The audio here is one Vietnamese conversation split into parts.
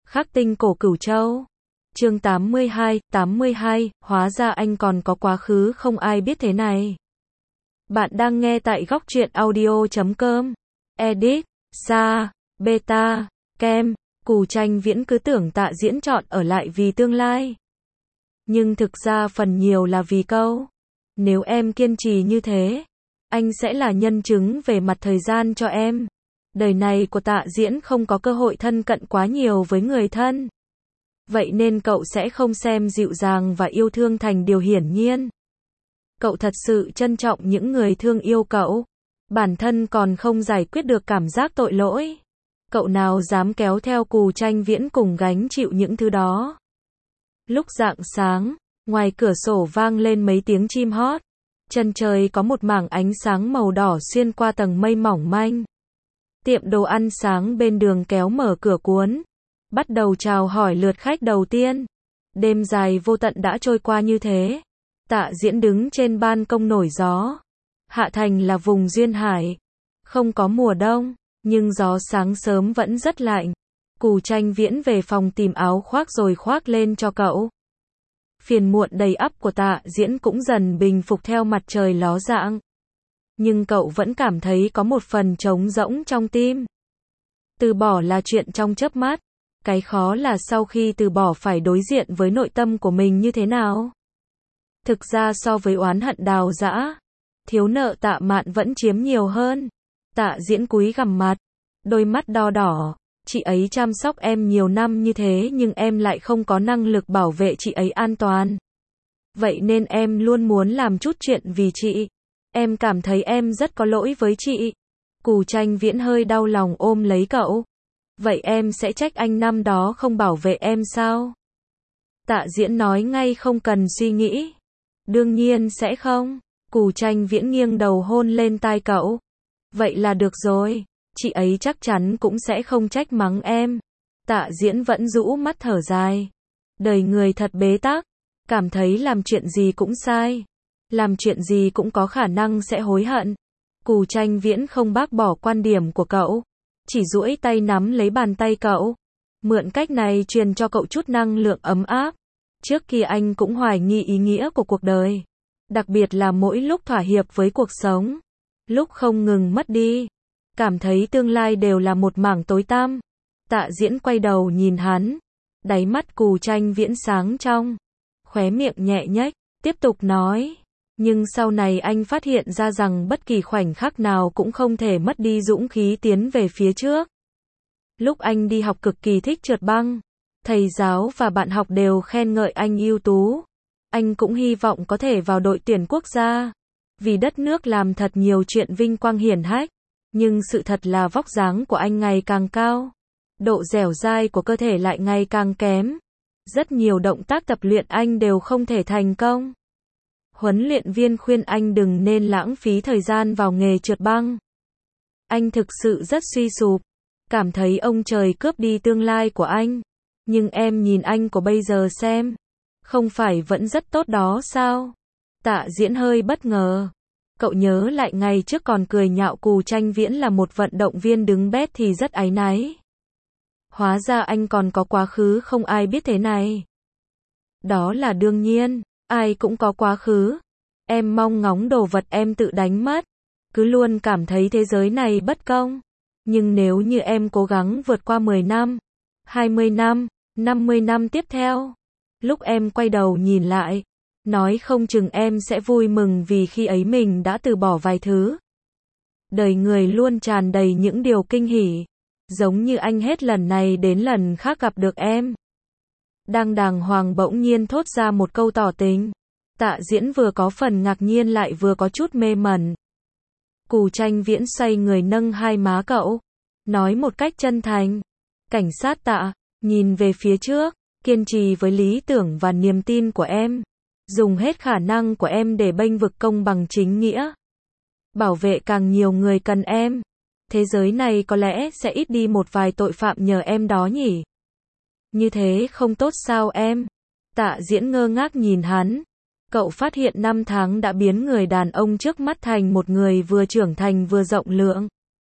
Khắc tinh cổ Cửu Châu. Chương 82, hóa ra anh còn có quá khứ không ai biết thế này. Bạn đang nghe tại góc truyện audio.com. Edit, Sa, Beta, Kem, Cù Tranh Viễn cứ tưởng Tạ Diễn chọn ở lại vì tương lai. Nhưng thực ra phần nhiều là vì câu. Nếu em kiên trì như thế, anh sẽ là nhân chứng về mặt thời gian cho em. Đời này của Tạ Diễn không có cơ hội thân cận quá nhiều với người thân. Vậy nên cậu sẽ không xem dịu dàng và yêu thương thành điều hiển nhiên. Cậu thật sự trân trọng những người thương yêu cậu. Bản thân còn không giải quyết được cảm giác tội lỗi. Cậu nào dám kéo theo Cù Tranh Viễn cùng gánh chịu những thứ đó. Lúc rạng sáng, ngoài cửa sổ vang lên mấy tiếng chim hót. Chân trời có một mảng ánh sáng màu đỏ xuyên qua tầng mây mỏng manh. Tiệm đồ ăn sáng bên đường kéo mở cửa cuốn. Bắt đầu chào hỏi lượt khách đầu tiên. Đêm dài vô tận đã trôi qua như thế. Tạ Diễn đứng trên ban công nổi gió. Hạ Thành là vùng duyên hải. Không có mùa đông, nhưng gió sáng sớm vẫn rất lạnh. Cù Tranh Viễn về phòng tìm áo khoác rồi khoác lên cho cậu. Phiền muộn đầy ắp của Tạ Diễn cũng dần bình phục theo mặt trời ló dạng. Nhưng cậu vẫn cảm thấy có một phần trống rỗng trong tim. Từ bỏ là chuyện trong chớp mắt. Cái khó là sau khi từ bỏ phải đối diện với nội tâm của mình như thế nào. Thực ra so với oán hận đào dã, thiếu nợ Tạ Mạn vẫn chiếm nhiều hơn. Tạ Diễn cúi gằm mặt, đôi mắt đo đỏ. Chị ấy chăm sóc em nhiều năm như thế nhưng em lại không có năng lực bảo vệ chị ấy an toàn. Vậy nên em luôn muốn làm chút chuyện vì chị. Em cảm thấy em rất có lỗi với chị. Cù Tranh Viễn hơi đau lòng ôm lấy cậu. Vậy em sẽ trách anh năm đó không bảo vệ em sao? Tạ Diễn nói ngay không cần suy nghĩ. Đương nhiên sẽ không. Cù Tranh Viễn nghiêng đầu hôn lên tai cậu. Vậy là được rồi. Chị ấy chắc chắn cũng sẽ không trách mắng em. Tạ Diễn vẫn rũ mắt thở dài. Đời người thật bế tắc. Cảm thấy làm chuyện gì cũng sai. Làm chuyện gì cũng có khả năng sẽ hối hận. Cù Tranh Viễn không bác bỏ quan điểm của cậu. Chỉ duỗi tay nắm lấy bàn tay cậu. Mượn cách này truyền cho cậu chút năng lượng ấm áp. Trước kia anh cũng hoài nghi ý nghĩa của cuộc đời. Đặc biệt là mỗi lúc thỏa hiệp với cuộc sống. Lúc không ngừng mất đi. Cảm thấy tương lai đều là một mảng tối tăm. Tạ Diễn quay đầu nhìn hắn. Đáy mắt Cù Tranh Viễn sáng trong. Khóe miệng nhẹ nhếch. Tiếp tục nói. Nhưng sau này anh phát hiện ra rằng bất kỳ khoảnh khắc nào cũng không thể mất đi dũng khí tiến về phía trước. Lúc anh đi học cực kỳ thích trượt băng. Thầy giáo và bạn học đều khen ngợi anh ưu tú. Anh cũng hy vọng có thể vào đội tuyển quốc gia. Vì đất nước làm thật nhiều chuyện vinh quang hiển hách. Nhưng sự thật là vóc dáng của anh ngày càng cao. Độ dẻo dai của cơ thể lại ngày càng kém. Rất nhiều động tác tập luyện anh đều không thể thành công. Huấn luyện viên khuyên anh đừng nên lãng phí thời gian vào nghề trượt băng. Anh thực sự rất suy sụp. Cảm thấy ông trời cướp đi tương lai của anh. Nhưng em nhìn anh của bây giờ xem. Không phải vẫn rất tốt đó sao? Tạ Diễn hơi bất ngờ. Cậu nhớ lại ngày trước còn cười nhạo Cù Tranh Viễn là một vận động viên đứng bét thì rất áy náy. Hóa ra anh còn có quá khứ không ai biết thế này. Đó là đương nhiên. Ai cũng có quá khứ. Em mong ngóng đồ vật em tự đánh mất. Cứ luôn cảm thấy thế giới này bất công. Nhưng nếu như em cố gắng vượt qua 10 năm, 20 năm, 50 năm tiếp theo. Lúc em quay đầu nhìn lại. Nói không chừng em sẽ vui mừng vì khi ấy mình đã từ bỏ vài thứ. Đời người luôn tràn đầy những điều kinh hỉ. Giống như anh hết lần này đến lần khác gặp được em. Đang đàng hoàng bỗng nhiên thốt ra một câu tỏ tình. Tạ Diễn vừa có phần ngạc nhiên lại vừa có chút mê mẩn. Cù Tranh Viễn xoay người nâng hai má cậu. Nói một cách chân thành. Cảnh sát Tạ, nhìn về phía trước. Kiên trì với lý tưởng và niềm tin của em. Dùng hết khả năng của em để bênh vực công bằng chính nghĩa. Bảo vệ càng nhiều người cần em. Thế giới này có lẽ sẽ ít đi một vài tội phạm nhờ em đó nhỉ. Như thế không tốt sao em? Tạ Diễn ngơ ngác nhìn hắn. Cậu phát hiện 5 tháng đã biến người đàn ông trước mắt thành một người vừa trưởng thành vừa rộng lượng.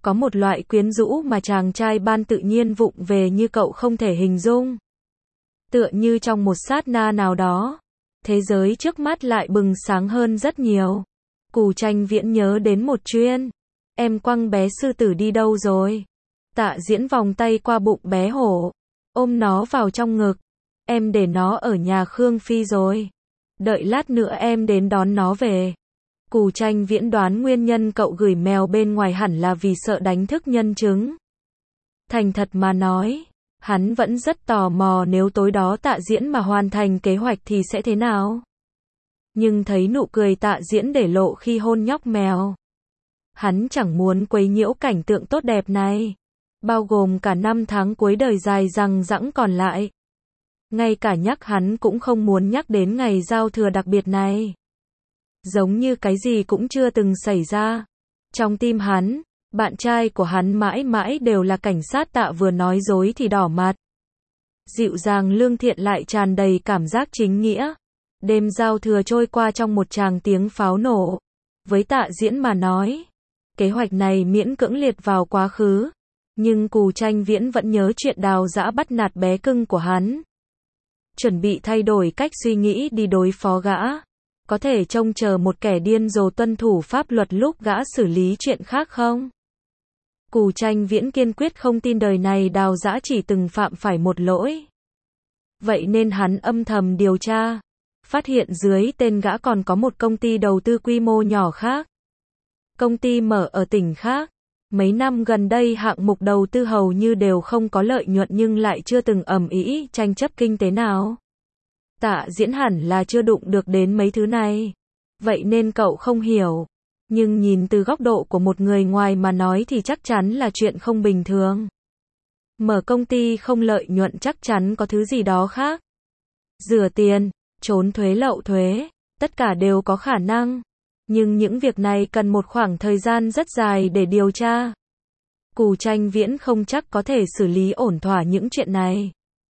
Có một loại quyến rũ mà chàng trai ban tự nhiên vụng về như cậu không thể hình dung. Tựa như trong một sát na nào đó, thế giới trước mắt lại bừng sáng hơn rất nhiều. Cù Tranh Viễn nhớ đến một chuyện. Em quăng bé sư tử đi đâu rồi? Tạ Diễn vòng tay qua bụng bé hổ, ôm nó vào trong ngực. Em để nó ở nhà Khương Phi rồi. Đợi lát nữa em đến đón nó về. Cù Tranh Viễn đoán nguyên nhân cậu gửi mèo bên ngoài hẳn là vì sợ đánh thức nhân chứng. Thành thật mà nói, hắn vẫn rất tò mò nếu tối đó Tạ Diễn mà hoàn thành kế hoạch thì sẽ thế nào. Nhưng thấy nụ cười Tạ Diễn để lộ khi hôn nhóc mèo, hắn chẳng muốn quấy nhiễu cảnh tượng tốt đẹp này, bao gồm cả 5 tháng cuối đời dài dằng dẵng còn lại. Ngay cả nhắc hắn cũng không muốn nhắc đến ngày giao thừa đặc biệt này. Giống như cái gì cũng chưa từng xảy ra. Trong tim hắn, bạn trai của hắn mãi mãi đều là cảnh sát. Tạ vừa nói dối thì đỏ mặt. Dịu dàng lương thiện lại tràn đầy cảm giác chính nghĩa. Đêm giao thừa trôi qua trong một tràng tiếng pháo nổ. Với Tạ Diễn mà nói, kế hoạch này miễn cưỡng liệt vào quá khứ. Nhưng Cù Tranh Viễn vẫn nhớ chuyện đào dã bắt nạt bé cưng của hắn. Chuẩn bị thay đổi cách suy nghĩ đi đối phó gã. Có thể trông chờ một kẻ điên rồ tuân thủ pháp luật lúc gã xử lý chuyện khác không? Cù Tranh Viễn kiên quyết không tin đời này đào dã chỉ từng phạm phải một lỗi. Vậy nên hắn âm thầm điều tra. Phát hiện dưới tên gã còn có một công ty đầu tư quy mô nhỏ khác. Công ty mở ở tỉnh khác. Mấy năm gần đây hạng mục đầu tư hầu như đều không có lợi nhuận nhưng lại chưa từng ầm ĩ tranh chấp kinh tế nào. Tạ Diễn hẳn là chưa đụng được đến mấy thứ này. Vậy nên cậu không hiểu. Nhưng nhìn từ góc độ của một người ngoài mà nói thì chắc chắn là chuyện không bình thường. Mở công ty không lợi nhuận chắc chắn có thứ gì đó khác. Rửa tiền, trốn thuế lậu thuế, tất cả đều có khả năng. Nhưng những việc này cần một khoảng thời gian rất dài để điều tra. Cù Tranh Viễn không chắc có thể xử lý ổn thỏa những chuyện này.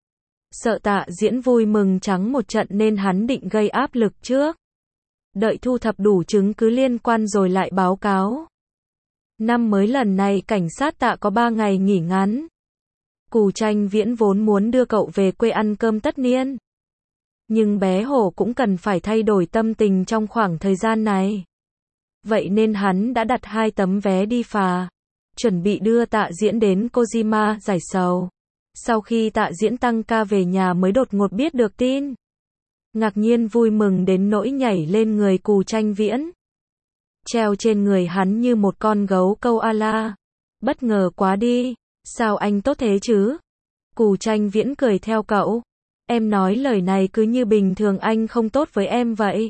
Sợ Tạ Diễn vui mừng trắng một trận nên hắn định gây áp lực trước. Đợi thu thập đủ chứng cứ liên quan rồi lại báo cáo. Năm mới lần này cảnh sát Tạ có 3 ngày nghỉ ngắn. Cù Tranh Viễn vốn muốn đưa cậu về quê ăn cơm tất niên. Nhưng bé hổ cũng cần phải thay đổi tâm tình trong khoảng thời gian này. Vậy nên hắn đã đặt 2 tấm vé đi phà. Chuẩn bị đưa Tạ Diễn đến Kojima giải sầu. Sau khi Tạ Diễn tăng ca về nhà mới đột ngột biết được tin. Ngạc nhiên vui mừng đến nỗi nhảy lên người Cù Tranh Viễn. Treo trên người hắn như một con gấu câu ala. Bất ngờ quá đi. Sao anh tốt thế chứ? Cù Tranh Viễn cười theo cậu. Em nói lời này cứ như bình thường anh không tốt với em vậy.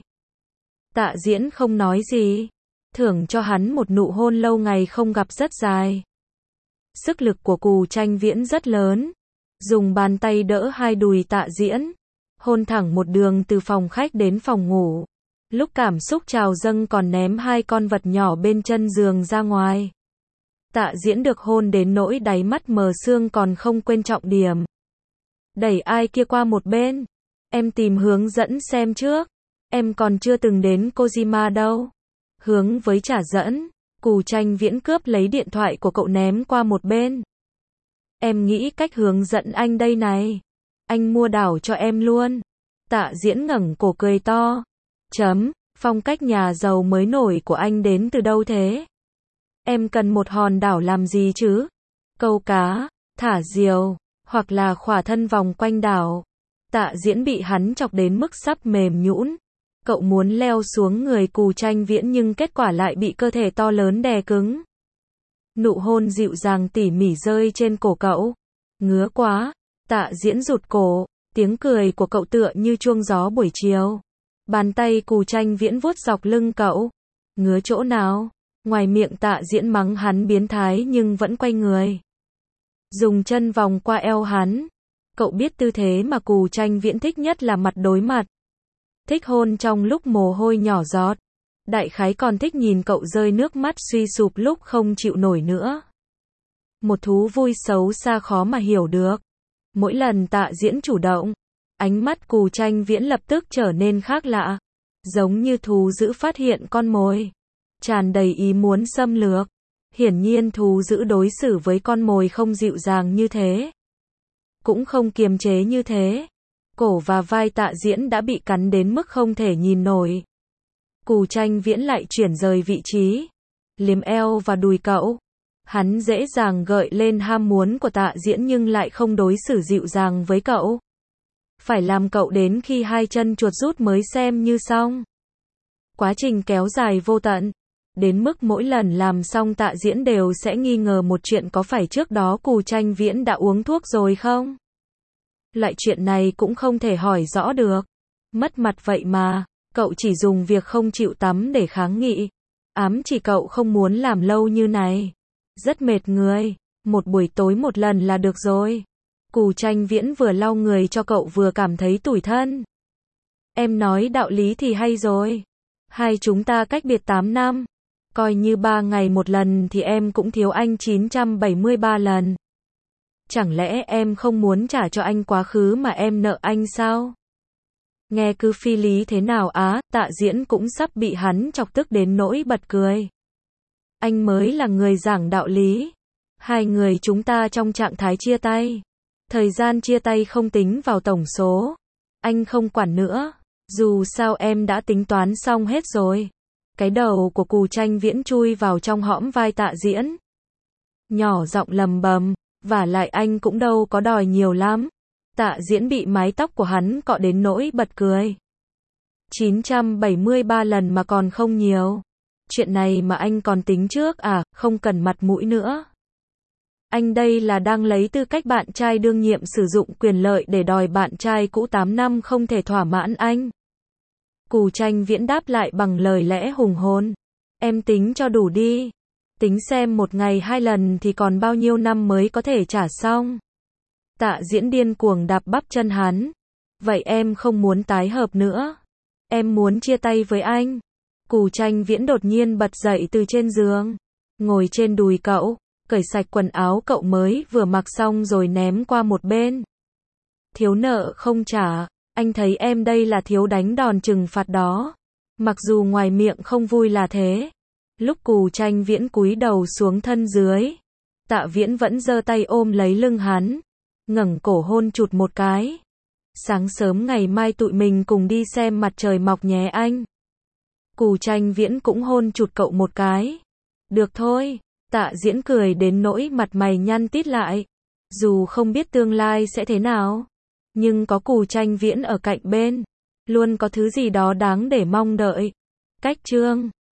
Tạ Diễn không nói gì. Thưởng cho hắn một nụ hôn lâu ngày không gặp rất dài. Sức lực của Cù Tranh Viễn rất lớn. Dùng bàn tay đỡ hai đùi Tạ Diễn. Hôn thẳng một đường từ phòng khách đến phòng ngủ. Lúc cảm xúc trào dâng còn ném 2 con vật nhỏ bên chân giường ra ngoài. Tạ Diễn được hôn đến nỗi đáy mắt mờ sương còn không quên trọng điểm. Đẩy ai kia qua một bên. Em tìm hướng dẫn xem trước. Em còn chưa từng đến Kojima đâu. Hướng với trả dẫn. Cù Tranh Viễn cướp lấy điện thoại của cậu ném qua một bên. Em nghĩ cách hướng dẫn anh đây này. Anh mua đảo cho em luôn. Tạ Diễn ngẩng cổ cười to. Phong cách nhà giàu mới nổi của anh đến từ đâu thế? Em cần một hòn đảo làm gì chứ? Câu cá, thả diều, hoặc là khỏa thân vòng quanh đảo. Tạ Diễn bị hắn chọc đến mức sắp mềm nhũn. Cậu muốn leo xuống người Cù Tranh Viễn nhưng kết quả lại bị cơ thể to lớn đè cứng. Nụ hôn dịu dàng tỉ mỉ rơi trên cổ cậu. Ngứa quá. Tạ Diễn rụt cổ. Tiếng cười của cậu tựa như chuông gió buổi chiều. Bàn tay Cù Tranh Viễn vuốt dọc lưng cậu. Ngứa chỗ nào? Ngoài miệng Tạ Diễn mắng hắn biến thái nhưng vẫn quay người. Dùng chân vòng qua eo hắn. Cậu biết tư thế mà Cù Tranh Viễn thích nhất là mặt đối mặt. Thích hôn trong lúc mồ hôi nhỏ giọt. Đại khái còn thích nhìn cậu rơi nước mắt suy sụp lúc không chịu nổi nữa. Một thú vui xấu xa khó mà hiểu được. Mỗi lần Tạ Diễn chủ động, ánh mắt Cù Tranh Viễn lập tức trở nên khác lạ. Giống như thú dữ phát hiện con mồi. Tràn đầy ý muốn xâm lược. Hiển nhiên thú dữ đối xử với con mồi không dịu dàng như thế. Cũng không kiềm chế như thế. Cổ và vai Tạ Diễn đã bị cắn đến mức không thể nhìn nổi. Cù Tranh Viễn lại chuyển rời vị trí. Liếm eo và đùi cậu. Hắn dễ dàng gợi lên ham muốn của Tạ Diễn nhưng lại không đối xử dịu dàng với cậu. Phải làm cậu đến khi hai chân chuột rút mới xem như xong. Quá trình kéo dài vô tận. Đến mức mỗi lần làm xong Tạ Diễn đều sẽ nghi ngờ một chuyện có phải trước đó Cù Tranh Viễn đã uống thuốc rồi không? Loại chuyện này cũng không thể hỏi rõ được. Mất mặt vậy mà, cậu chỉ dùng việc không chịu tắm để kháng nghị. Ám chỉ cậu không muốn làm lâu như này. Rất mệt người, một buổi tối một lần là được rồi. Cù Tranh Viễn vừa lau người cho cậu vừa cảm thấy tủi thân. Em nói đạo lý thì hay rồi. Hai chúng ta cách biệt 8 năm. Coi như 3 ngày một lần thì em cũng thiếu anh 973 lần. Chẳng lẽ em không muốn trả cho anh quá khứ mà em nợ anh sao? Nghe cứ phi lý thế nào á, Tạ Diễn cũng sắp bị hắn chọc tức đến nỗi bật cười. Anh mới là người giảng đạo lý. Hai người chúng ta trong trạng thái chia tay. Thời gian chia tay không tính vào tổng số. Anh không quản nữa. Dù sao em đã tính toán xong hết rồi. Cái đầu của Cù Tranh Viễn chui vào trong hõm vai Tạ Diễn. Nhỏ giọng lầm bầm, vả lại anh cũng đâu có đòi nhiều lắm. Tạ Diễn bị mái tóc của hắn cọ đến nỗi bật cười. 973 lần mà còn không nhiều. Chuyện này mà anh còn tính trước à, không cần mặt mũi nữa. Anh đây là đang lấy tư cách bạn trai đương nhiệm sử dụng quyền lợi để đòi bạn trai cũ 8 năm không thể thỏa mãn anh. Cù Tranh Viễn đáp lại bằng lời lẽ hùng hồn. Em tính cho đủ đi. Tính xem một ngày 2 lần thì còn bao nhiêu năm mới có thể trả xong. Tạ Diễn điên cuồng đạp bắp chân hắn. Vậy em không muốn tái hợp nữa. Em muốn chia tay với anh. Cù Tranh Viễn đột nhiên bật dậy từ trên giường. Ngồi trên đùi cậu. Cởi sạch quần áo cậu mới vừa mặc xong rồi ném qua một bên. Thiếu nợ không trả. Anh thấy em đây là thiếu đánh đòn trừng phạt đó. Mặc dù ngoài miệng không vui là thế. Lúc Cù Tranh Viễn cúi đầu xuống thân dưới. Tạ Viễn vẫn giơ tay ôm lấy lưng hắn. Ngẩng cổ hôn chụt một cái. Sáng sớm ngày mai tụi mình cùng đi xem mặt trời mọc nhé anh. Cù Tranh Viễn cũng hôn chụt cậu một cái. Được thôi. Tạ Diễn cười đến nỗi mặt mày nhăn tít lại. Dù không biết tương lai sẽ thế nào. Nhưng có Cù Tranh Viễn ở cạnh bên. Luôn có thứ gì đó đáng để mong đợi. Cách chương